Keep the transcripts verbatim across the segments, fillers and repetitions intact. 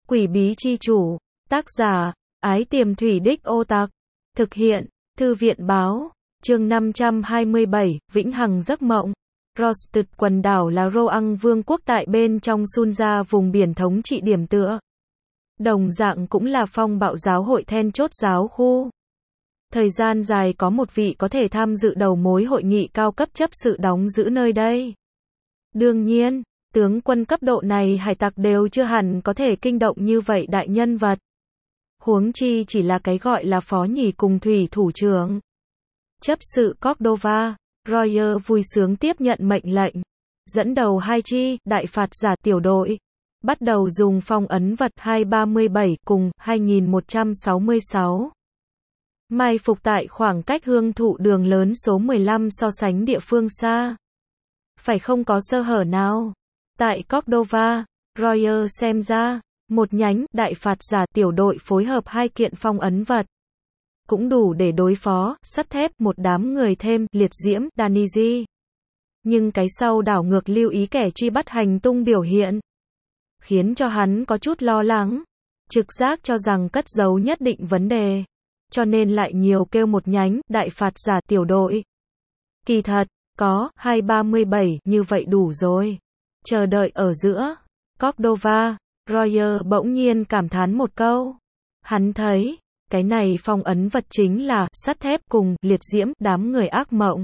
Quỷ bí chi chủ. Tác giả, Ái Tiềm Thủy Đích Ô Tạc. Thực hiện, Thư viện báo. Chương năm trăm hai mươi bảy, Vĩnh Hằng Giấc Mộng. Rosted quần đảo là Roang vương quốc tại bên trong Sunja, vùng biển thống trị điểm tựa. Đồng dạng cũng là phong bạo giáo hội then chốt giáo khu. Thời gian dài có một vị có thể tham dự đầu mối hội nghị cao cấp chấp sự đóng giữ nơi đây. Đương nhiên, tướng quân cấp độ này hải tặc đều chưa hẳn có thể kinh động như vậy đại nhân vật. Huống chi chỉ là cái gọi là phó nhì cùng thủy thủ trưởng. Chấp sự Cordova, Royer vui sướng tiếp nhận mệnh lệnh. Dẫn đầu hai chi, đại phạt giả tiểu đội. Bắt đầu dùng phong ấn vật hai ba bảy cùng hai nghìn một trăm sáu mươi sáu. Mai phục tại khoảng cách hương thụ đường lớn số mười lăm so sánh địa phương xa. Phải không có sơ hở nào. Tại Cordova, Royer xem ra, một nhánh đại phạt giả tiểu đội phối hợp hai kiện phong ấn vật. Cũng đủ để đối phó, sắt thép một đám người thêm, liệt diễm, Daniji. Nhưng cái sau đảo ngược lưu ý kẻ truy bắt hành tung biểu hiện. Khiến cho hắn có chút lo lắng. Trực giác cho rằng cất giấu nhất định vấn đề. Cho nên lại nhiều kêu một nhánh, đại phạt giả tiểu đội. Kỳ thật, có, hai ba bảy, như vậy đủ rồi. Chờ đợi ở giữa. Cordova, Royer bỗng nhiên cảm thán một câu. Hắn thấy, cái này phong ấn vật chính là, sắt thép cùng, liệt diễm, đám người ác mộng.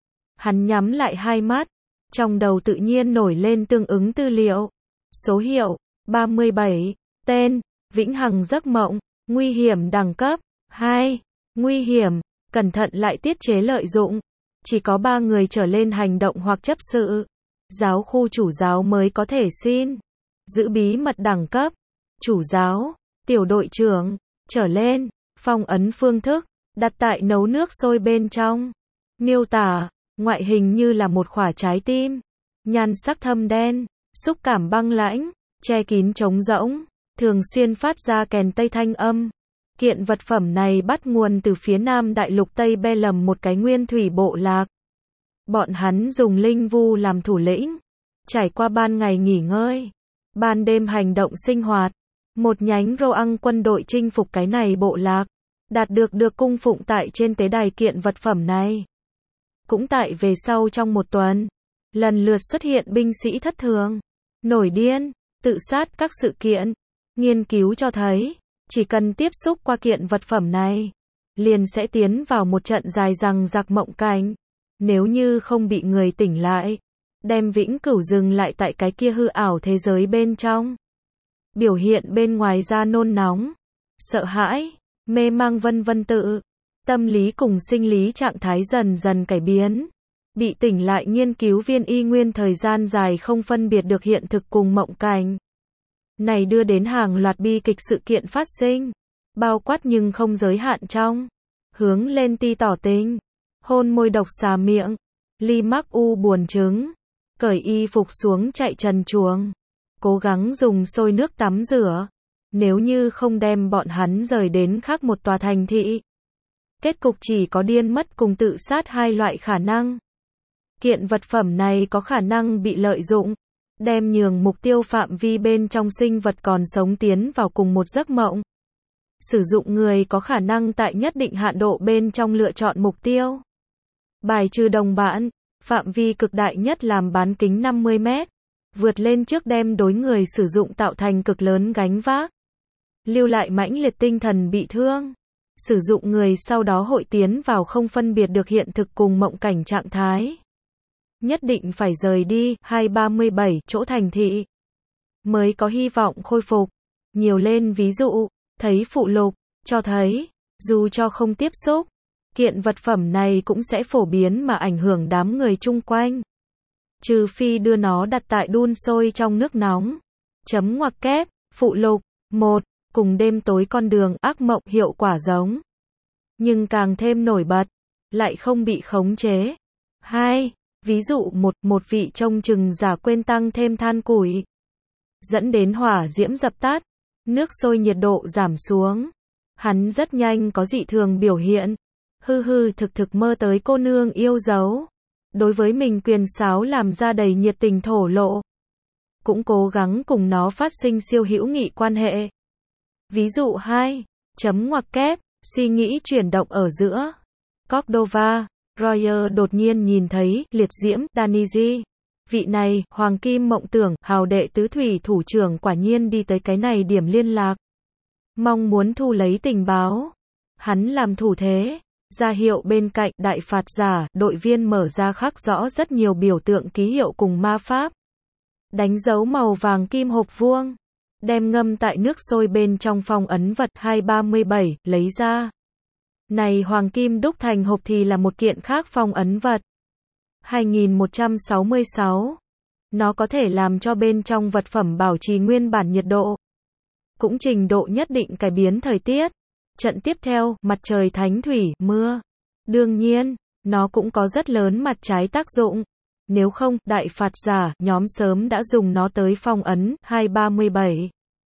Hắn nhắm lại hai mắt. Trong đầu tự nhiên nổi lên tương ứng tư liệu. Số hiệu, ba mươi bảy. Tên, Vĩnh Hằng Giấc Mộng. Nguy hiểm đẳng cấp, hai. Nguy hiểm, cẩn thận lại tiết chế lợi dụng. Chỉ có ba người trở lên hành động hoặc chấp sự. Giáo khu chủ giáo mới có thể xin. Giữ bí mật đẳng cấp. Chủ giáo, tiểu đội trưởng, trở lên. Phong ấn phương thức, đặt tại nấu nước sôi bên trong. Miêu tả, ngoại hình như là một quả trái tim. Nhan sắc thâm đen, xúc cảm băng lãnh, che kín trống rỗng, thường xuyên phát ra kèn tây thanh âm. Kiện vật phẩm này bắt nguồn từ phía nam đại lục Tây Be Lầm, một cái nguyên thủy bộ lạc. Bọn hắn dùng linh vu làm thủ lĩnh. Trải qua ban ngày nghỉ ngơi, ban đêm hành động sinh hoạt. Một nhánh Roang quân đội chinh phục cái này bộ lạc. Đạt được được cung phụng tại trên tế đài kiện vật phẩm này. Cũng tại về sau trong một tuần, lần lượt xuất hiện binh sĩ thất thường, nổi điên, tự sát các sự kiện. Nghiên cứu cho thấy, chỉ cần tiếp xúc qua kiện vật phẩm này, liền sẽ tiến vào một trận dài dằng dặc mộng cảnh. Nếu như không bị người tỉnh lại, đem vĩnh cửu dừng lại tại cái kia hư ảo thế giới bên trong. Biểu hiện bên ngoài ra nôn nóng, sợ hãi, mê mang vân vân tự. Tâm lý cùng sinh lý trạng thái dần dần cải biến. Bị tỉnh lại nghiên cứu viên y nguyên thời gian dài không phân biệt được hiện thực cùng mộng cảnh. Này đưa đến hàng loạt bi kịch sự kiện phát sinh. Bao quát nhưng không giới hạn trong. Hướng lên ti tỏ tình. Hôn môi độc xà miệng. Ly mắc u buồn trứng. Cởi y phục xuống chạy trần truồng. Cố gắng dùng sôi nước tắm rửa. Nếu như không đem bọn hắn rời đến khác một tòa thành thị. Kết cục chỉ có điên mất cùng tự sát hai loại khả năng. Kiện vật phẩm này có khả năng bị lợi dụng. Đem nhường mục tiêu phạm vi bên trong sinh vật còn sống tiến vào cùng một giấc mộng. Sử dụng người có khả năng tại nhất định hạn độ bên trong lựa chọn mục tiêu. Bài trừ đồng bạn, phạm vi cực đại nhất làm bán kính năm mươi mét. Vượt lên trước đem đối người sử dụng tạo thành cực lớn gánh vác. Lưu lại mãnh liệt tinh thần bị thương. Sử dụng người sau đó hội tiến vào không phân biệt được hiện thực cùng mộng cảnh trạng thái. Nhất định phải rời đi, hai ba bảy, chỗ thành thị. Mới có hy vọng khôi phục. Nhiều lên ví dụ, thấy phụ lục, cho thấy, dù cho không tiếp xúc, kiện vật phẩm này cũng sẽ phổ biến mà ảnh hưởng đám người chung quanh. Trừ phi đưa nó đặt tại đun sôi trong nước nóng. Chấm ngoặc kép, phụ lục, một, cùng đêm tối con đường ác mộng hiệu quả giống. Nhưng càng thêm nổi bật, lại không bị khống chế. Hai, ví dụ một, một vị trông chừng giả quên tăng thêm than củi. Dẫn đến hỏa diễm dập tắt, nước sôi nhiệt độ giảm xuống. Hắn rất nhanh có dị thường biểu hiện. Hư hư thực thực mơ tới cô nương yêu dấu. Đối với mình quyền sáo làm ra đầy nhiệt tình thổ lộ. cũng cố gắng cùng nó phát sinh siêu hữu nghị quan hệ. Ví dụ hai. Chấm ngoặc kép, suy nghĩ chuyển động ở giữa. Cordova, Royer đột nhiên nhìn thấy, liệt diễm, Daniji. Vị này, Hoàng Kim Mộng Tưởng, hào đệ tứ thủy thủ trưởng quả nhiên đi tới cái này điểm liên lạc. Mong muốn thu lấy tình báo. Hắn làm thủ thế, ra hiệu bên cạnh, đại phạt giả, đội viên mở ra khắc rõ rất nhiều biểu tượng ký hiệu cùng ma pháp. Đánh dấu màu vàng kim hộp vuông. Đem ngâm tại nước sôi bên trong phong ấn vật hai ba bảy, lấy ra. Này hoàng kim đúc thành hộp thì là một kiện khác phong ấn vật. hai nghìn một trăm sáu mươi sáu. Nó có thể làm cho bên trong vật phẩm bảo trì nguyên bản nhiệt độ. Cũng trình độ nhất định cải biến thời tiết. Trận tiếp theo, mặt trời thánh thủy, mưa. Đương nhiên, nó cũng có rất lớn mặt trái tác dụng. Nếu không, đại phạt giả, nhóm sớm đã dùng nó tới phong ấn, hai ba bảy.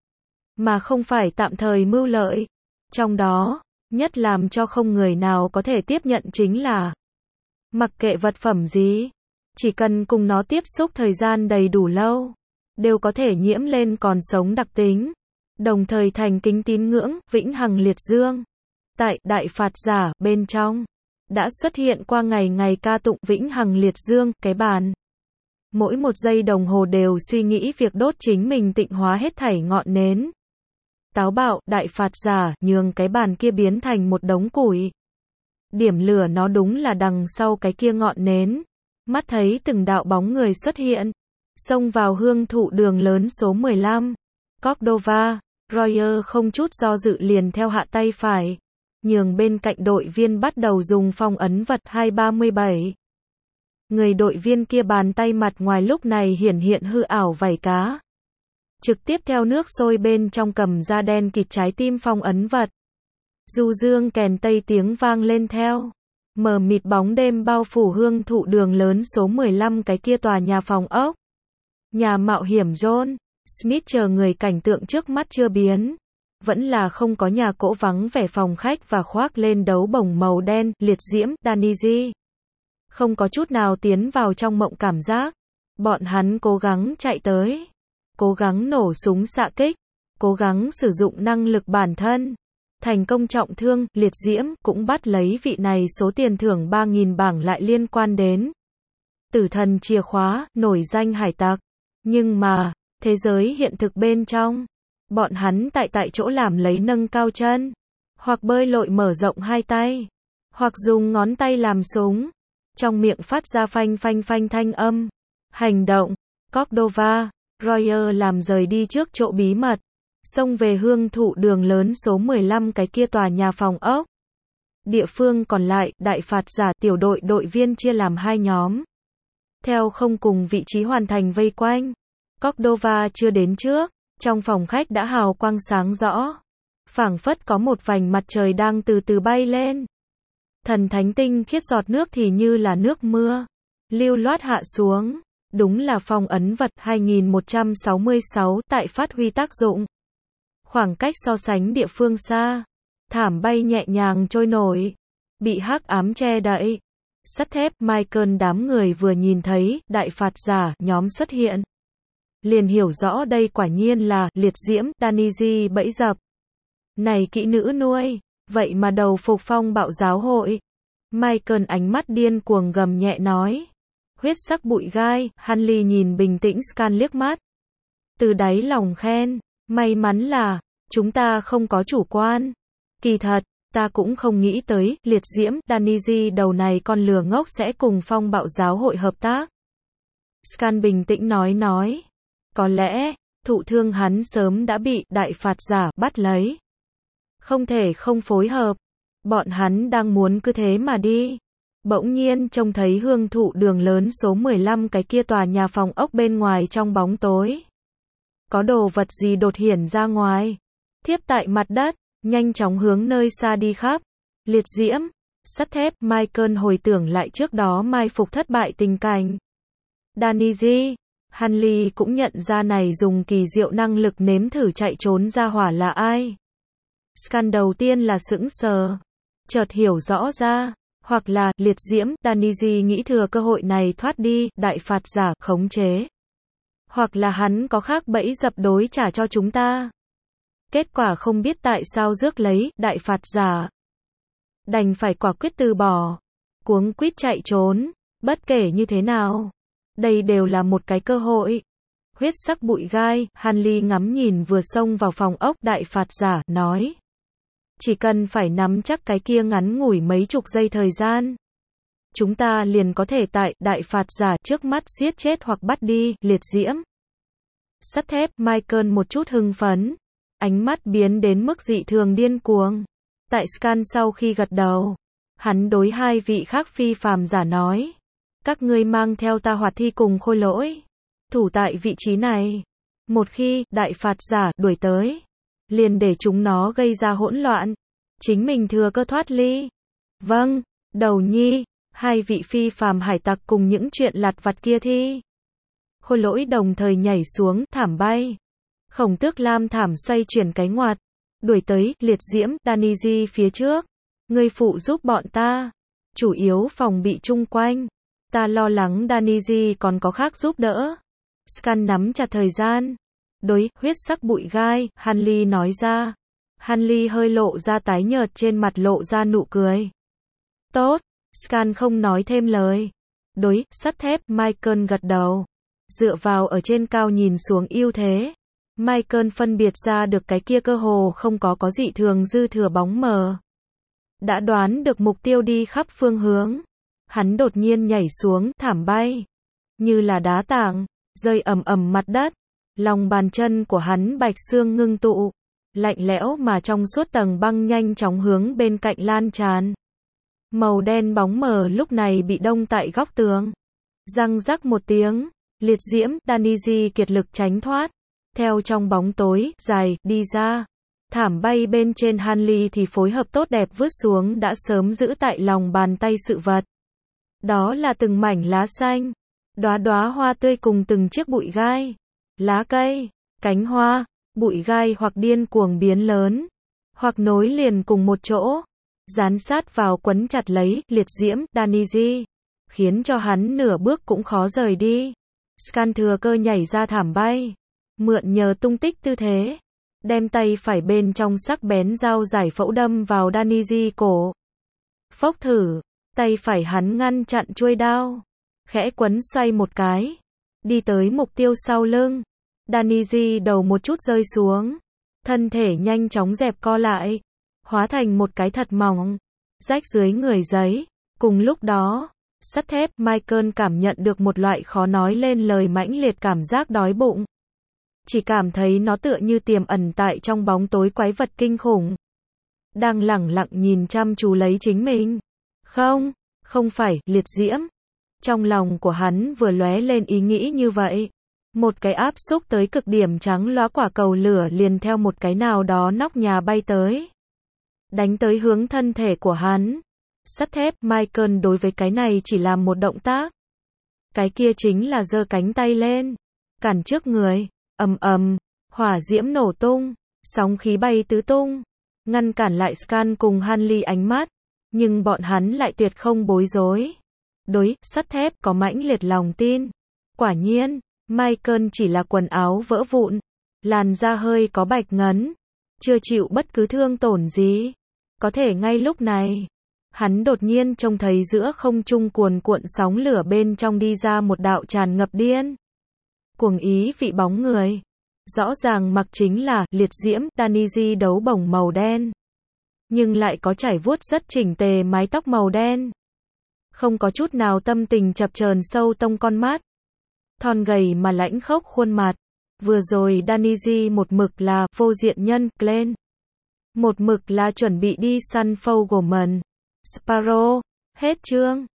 Mà không phải tạm thời mưu lợi. Trong đó, nhất làm cho không người nào có thể tiếp nhận chính là mặc kệ vật phẩm gì, chỉ cần cùng nó tiếp xúc thời gian đầy đủ lâu, đều có thể nhiễm lên còn sống đặc tính, đồng thời thành kính tín ngưỡng, vĩnh hằng liệt dương. Tại đại phạt giả, bên trong, đã xuất hiện qua ngày ngày ca tụng vĩnh hằng liệt dương, cái bàn. Mỗi một giây đồng hồ đều suy nghĩ việc đốt chính mình tịnh hóa hết thảy ngọn nến. Táo bạo, đại phạt giả, nhường cái bàn kia biến thành một đống củi. Điểm lửa nó đúng là đằng sau cái kia ngọn nến. Mắt thấy từng đạo bóng người xuất hiện. Xông vào hương thụ đường lớn số mười lăm. Cordova, Royer không chút do dự liền theo hạ tay phải. Nhường bên cạnh đội viên bắt đầu dùng phong ấn vật hai ba bảy. Người đội viên kia bàn tay mặt ngoài lúc này hiển hiện hư ảo vảy cá. Trực tiếp theo nước sôi bên trong cầm ra đen kịt trái tim phong ấn vật. Du dương kèn tây tiếng vang lên theo. Mờ mịt bóng đêm bao phủ hương thụ đường lớn số mười lăm cái kia tòa nhà phòng ốc. Nhà mạo hiểm John Smith chờ người cảnh tượng trước mắt chưa biến. Vẫn là không có nhà cỗ vắng vẻ phòng khách và khoác lên đấu bổng màu đen, liệt diễm, Daniji. Không có chút nào tiến vào trong mộng cảm giác. Bọn hắn cố gắng chạy tới. Cố gắng nổ súng xạ kích. Cố gắng sử dụng năng lực bản thân. Thành công trọng thương, liệt diễm, cũng bắt lấy vị này số tiền thưởng ba nghìn bảng lại liên quan đến. Tử thần chìa khóa, nổi danh hải tặc. Nhưng mà, thế giới hiện thực bên trong, bọn hắn tại tại chỗ làm lấy nâng cao chân. Hoặc bơi lội mở rộng hai tay. Hoặc dùng ngón tay làm súng. Trong miệng phát ra phanh phanh phanh thanh âm. Hành động, Cordova, Royer làm rời đi trước chỗ bí mật. Xông về hương thụ đường lớn số mười lăm cái kia tòa nhà phòng ốc. Địa phương còn lại, đại phạt giả tiểu đội đội viên chia làm hai nhóm. Theo không cùng vị trí hoàn thành vây quanh. Cordova chưa đến trước, trong phòng khách đã hào quang sáng rõ. Phảng phất có một vành mặt trời đang từ từ bay lên. Thần thánh tinh khiết giọt nước thì như là nước mưa. Lưu loát hạ xuống. Đúng là phong ấn vật hai nghìn một trăm sáu mươi sáu tại phát huy tác dụng. Khoảng cách so sánh địa phương xa. Thảm bay nhẹ nhàng trôi nổi. Bị hắc ám che đậy. Sắt thép, Michael đám người vừa nhìn thấy, đại phạt giả, nhóm xuất hiện. Liền hiểu rõ đây quả nhiên là, liệt diễm, Daniji bẫy dập. Này kỹ nữ nuôi, vậy mà đầu phục phong bạo giáo hội. Michael ánh mắt điên cuồng gầm nhẹ nói. Huyết sắc bụi gai, Hanley nhìn bình tĩnh scan liếc mắt. Từ đáy lòng khen, may mắn là, chúng ta không có chủ quan. Kỳ thật, ta cũng không nghĩ tới, liệt diễm, Daniji đầu này con lừa ngốc sẽ cùng phong bạo giáo hội hợp tác. Scan bình tĩnh nói nói. Có lẽ, thụ thương hắn sớm đã bị đại phạt giả bắt lấy. Không thể không phối hợp. Bọn hắn đang muốn cứ thế mà đi. Bỗng nhiên trông thấy hương thụ đường lớn số mười lăm cái kia tòa nhà phòng ốc bên ngoài trong bóng tối. Có đồ vật gì đột hiển ra ngoài. Thiếp tại mặt đất, nhanh chóng hướng nơi xa đi khắp. Liệt diễm, sắt thép, Michael hồi tưởng lại trước đó mai phục thất bại tình cảnh. Daniji, Hanley cũng nhận ra này dùng kỳ diệu năng lực nếm thử chạy trốn ra hỏa là ai. Scan đầu tiên là sững sờ. Chợt hiểu rõ ra. Hoặc là, liệt diễm, Daniji nghĩ thừa cơ hội này thoát đi, đại phạt giả, khống chế. Hoặc là hắn có khác bẫy dập đối trả cho chúng ta. Kết quả không biết tại sao rước lấy, đại phạt giả. Đành phải quả quyết từ bỏ. Cuống quýt chạy trốn. Bất kể như thế nào. Đây đều là một cái cơ hội. Huyết sắc bụi gai, Hanli ngắm nhìn vừa xông vào phòng ốc, đại phạt giả, nói. Chỉ cần phải nắm chắc cái kia ngắn ngủi mấy chục giây thời gian. Chúng ta liền có thể tại, đại phạt giả, trước mắt giết chết hoặc bắt đi, liệt diễm. Sắt thép, Michael một chút hưng phấn. Ánh mắt biến đến mức dị thường điên cuồng. Tại Scan sau khi gật đầu. Hắn đối hai vị khác phi phàm giả nói. Các ngươi mang theo ta hoạt thi cùng khôi lỗi. Thủ tại vị trí này. Một khi, đại phạt giả, đuổi tới. Liền để chúng nó gây ra hỗn loạn. Chính mình thừa cơ thoát ly. Vâng, đầu nhi. Hai vị phi phàm hải tặc cùng những chuyện lặt vặt kia thi. Khôi lỗi đồng thời nhảy xuống, thảm bay. Khổng tước lam thảm xoay chuyển cái ngoặt. Đuổi tới, liệt diễm, Daniji phía trước. Ngươi phụ giúp bọn ta. Chủ yếu phòng bị chung quanh. Ta lo lắng Daniji còn có khác giúp đỡ. Scan nắm chặt thời gian. Đối, huyết sắc bụi gai, Hanli nói ra. Hanli hơi lộ ra tái nhợt, trên mặt lộ ra nụ cười. Tốt. Scan không nói thêm lời. Đối, sắt thép, Michael gật đầu. Dựa vào ở trên cao nhìn xuống ưu thế. Michael phân biệt ra được cái kia cơ hồ không có có dị thường dư thừa bóng mờ. Đã đoán được mục tiêu đi khắp phương hướng. Hắn đột nhiên nhảy xuống, thảm bay. Như là đá tảng, rơi ầm ầm mặt đất. Lòng bàn chân của hắn bạch xương ngưng tụ. Lạnh lẽo mà trong suốt tầng băng nhanh chóng hướng bên cạnh lan tràn. Màu đen bóng mờ lúc này bị đông tại góc tường. Răng rắc một tiếng. Liệt diễm, Daniji kiệt lực tránh thoát. Theo trong bóng tối, dài, đi ra. Thảm bay bên trên Hanli thì phối hợp tốt đẹp vứt xuống đã sớm giữ tại lòng bàn tay sự vật. Đó là từng mảnh lá xanh. Đóa đóa hoa tươi cùng từng chiếc bụi gai. Lá cây, cánh hoa, bụi gai hoặc điên cuồng biến lớn. Hoặc nối liền cùng một chỗ. Dán sát vào quấn chặt lấy, liệt diễm, Daniji. Khiến cho hắn nửa bước cũng khó rời đi. Scan thừa cơ nhảy ra thảm bay. Mượn nhờ tung tích tư thế. Đem tay phải bên trong sắc bén dao giải phẫu đâm vào Daniji cổ. Phốc thử. Tay phải hắn ngăn chặn chuôi đao. Khẽ quấn xoay một cái. Đi tới mục tiêu sau lưng. Daniji đầu một chút rơi xuống. Thân thể nhanh chóng dẹp co lại. Hóa thành một cái thật mỏng. Rách dưới người giấy. Cùng lúc đó. Sắt thép, Michael cảm nhận được một loại khó nói lên lời mãnh liệt cảm giác đói bụng. Chỉ cảm thấy nó tựa như tiềm ẩn tại trong bóng tối quái vật kinh khủng. Đang lẳng lặng nhìn chăm chú lấy chính mình. Không, không phải, liệt diễm. Trong lòng của hắn vừa lóe lên ý nghĩ như vậy. Một cái áp xúc tới cực điểm trắng lóa quả cầu lửa liền theo một cái nào đó nóc nhà bay tới. Đánh tới hướng thân thể của hắn. Sắt thép, Michael đối với cái này chỉ làm một động tác. Cái kia chính là giơ cánh tay lên. Cản trước người. Ầm ầm, hỏa diễm nổ tung. Sóng khí bay tứ tung. Ngăn cản lại Scan cùng Hanli ánh mắt. Nhưng bọn hắn lại tuyệt không bối rối. Đối, sắt thép có mãnh liệt lòng tin. Quả nhiên, Michael chỉ là quần áo vỡ vụn. Làn da hơi có bạch ngấn. Chưa chịu bất cứ thương tổn gì. Có thể ngay lúc này. Hắn đột nhiên trông thấy giữa không trung cuồn cuộn sóng lửa bên trong đi ra một đạo tràn ngập điên cuồng ý vị bóng người. Rõ ràng mặc chính là liệt diễm, Daniji đấu bổng màu đen. Nhưng lại có trải vuốt rất chỉnh tề mái tóc màu đen. Không có chút nào tâm tình chập chờn sâu tông con mắt. Thon gầy mà lãnh khốc khuôn mặt. Vừa rồi Daniji một mực là vô diện nhân, Glenn. Một mực là chuẩn bị đi săn Fogelman. Sparrow. Hết chương.